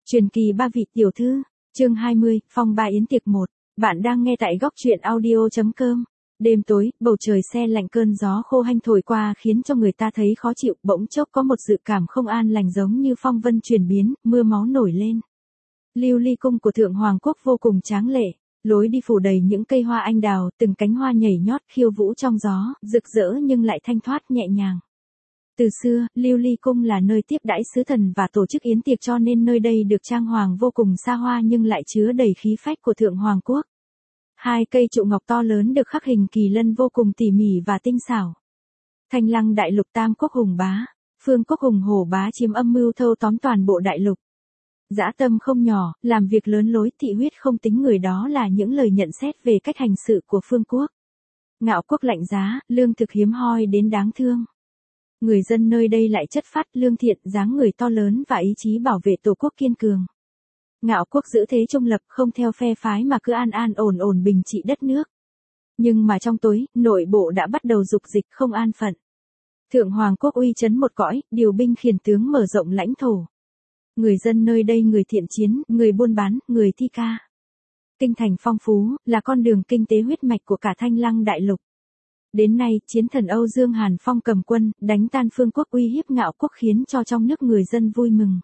Truyền kỳ ba vị tiểu thư, chương 20, phong ba yến tiệc 1. Bạn đang nghe tại góc truyện audio.com. Đêm tối, bầu trời se lạnh, cơn gió khô hanh thổi qua khiến cho người ta thấy khó chịu, bỗng chốc có một dự cảm không an lành giống như phong vân chuyển biến, mưa máu nổi lên. Lưu ly cung của Thượng Hoàng Quốc vô cùng tráng lệ, lối đi phủ đầy những cây hoa anh đào, từng cánh hoa nhảy nhót khiêu vũ trong gió, rực rỡ nhưng lại thanh thoát nhẹ nhàng. Từ xưa, Lưu ly cung là nơi tiếp đãi sứ thần và tổ chức yến tiệc, cho nên nơi đây được trang hoàng vô cùng xa hoa nhưng lại chứa đầy khí phách của Thượng Hoàng Quốc. Hai cây trụ ngọc to lớn được khắc hình kỳ lân vô cùng tỉ mỉ và tinh xảo. Thanh Lăng đại lục, Tam quốc hùng bá, Phương quốc hùng hổ bá chiếm âm mưu thâu tóm toàn bộ đại lục. Dã tâm không nhỏ, làm việc lớn lối, thị huyết không tính người, đó là những lời nhận xét về cách hành sự của Phương quốc. Ngạo quốc lạnh giá, lương thực hiếm hoi đến đáng thương. Người dân nơi đây lại chất phác, lương thiện, dáng người to lớn và ý chí bảo vệ tổ quốc kiên cường. Ngạo quốc giữ thế trung lập, không theo phe phái mà cứ an ổn bình trị đất nước. Nhưng mà trong tối, nội bộ đã bắt đầu dục dịch không an phận. Thượng Hoàng Quốc uy chấn một cõi, điều binh khiển tướng mở rộng lãnh thổ. Người dân nơi đây người thiện chiến, người buôn bán, người thi ca. Kinh thành phong phú, là con đường kinh tế huyết mạch của cả Thanh Lăng đại lục. Đến nay, chiến thần Âu Dương Hàn Phong cầm quân, đánh tan Phương quốc uy hiếp Ngạo quốc, khiến cho trong nước người dân vui mừng.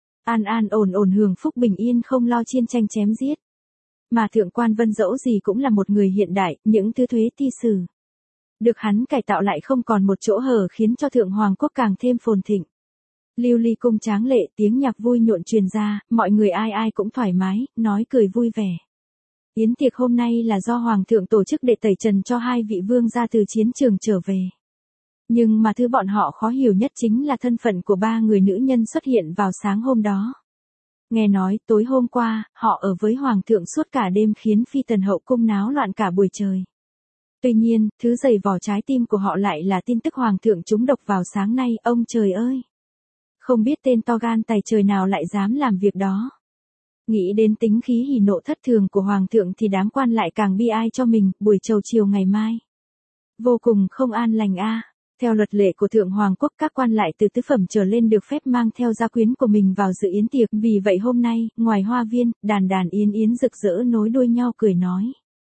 An ổn hưởng phúc bình yên, không lo chiến tranh chém giết. Mà Thượng Quan Vân dẫu gì cũng là một người hiện đại, những thứ thuế ti sử được hắn cải tạo lại không còn một chỗ hở, khiến cho Thượng Hoàng Quốc càng thêm phồn thịnh. Lưu ly cung tráng lệ, tiếng nhạc vui nhộn truyền ra, mọi người ai cũng thoải mái, nói cười vui vẻ. Yến tiệc hôm nay là do Hoàng thượng tổ chức để tẩy trần cho hai vị vương gia từ chiến trường trở về. Nhưng mà thứ bọn họ khó hiểu nhất chính là thân phận của ba người nữ nhân xuất hiện vào sáng hôm đó. Nghe nói, tối hôm qua, họ ở với Hoàng thượng suốt cả đêm khiến phi tần hậu cung náo loạn cả buổi trời. Tuy nhiên, thứ dày vò trái tim của họ lại là tin tức Hoàng thượng trúng độc vào sáng nay, ông trời ơi! Không biết tên to gan tài trời nào lại dám làm việc đó. Nghĩ đến tính khí hỉ nộ thất thường của Hoàng thượng thì đám quan lại càng bi ai cho mình, buổi chầu chiều ngày mai. Vô cùng không an lành a. Theo luật lệ của Thượng Hoàng Quốc, các quan lại từ tứ phẩm trở lên được phép mang theo gia quyến của mình vào dự yến tiệc, vì vậy hôm nay, ngoài hoa viên, đàn yến rực rỡ nối đuôi nhau cười nói.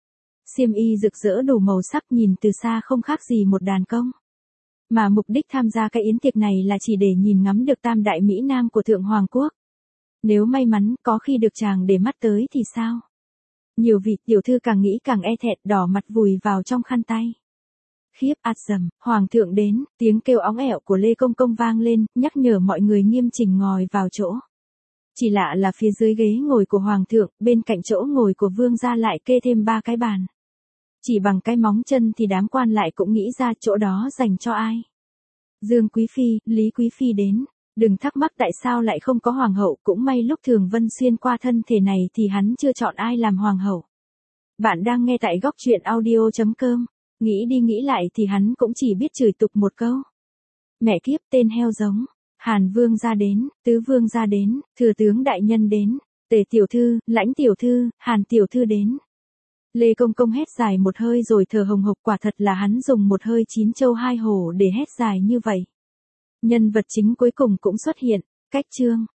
Xiêm y rực rỡ đủ màu sắc, nhìn từ xa không khác gì một đàn công. Mà mục đích tham gia cái yến tiệc này là chỉ để nhìn ngắm được tam đại mỹ nam của Thượng Hoàng Quốc. Nếu may mắn, có khi được chàng để mắt tới thì sao? Nhiều vị tiểu thư càng nghĩ càng e thẹn, đỏ mặt vùi vào trong khăn tay. Khiếp, dầm, Hoàng thượng đến, tiếng kêu óng ẻo của Lê Công Công vang lên, nhắc nhở mọi người nghiêm chỉnh ngồi vào chỗ. Chỉ lạ là phía dưới ghế ngồi của Hoàng thượng, bên cạnh chỗ ngồi của vương gia lại kê thêm 3 cái bàn. Chỉ bằng cái móng chân thì đám quan lại cũng nghĩ ra chỗ đó dành cho ai. Dương Quý Phi, Lý Quý Phi đến. Đừng thắc mắc tại sao lại không có hoàng hậu, cũng may lúc Thường Vân xuyên qua thân thể này thì hắn chưa chọn ai làm hoàng hậu. Bạn đang nghe tại góc truyện audio.com. Nghĩ đi nghĩ lại thì hắn cũng chỉ biết chửi tục một câu. Mẹ kiếp, tên heo giống. Hàn vương gia đến, Tứ vương gia đến, Thừa tướng đại nhân đến, Tề tiểu thư, Lãnh tiểu thư, Hàn tiểu thư đến. Lê Công Công hét dài một hơi rồi thở hồng hộc, quả thật là hắn dùng một hơi 9 châu 2 hổ để hét dài như vậy. Nhân vật chính cuối cùng cũng xuất hiện, cách chương.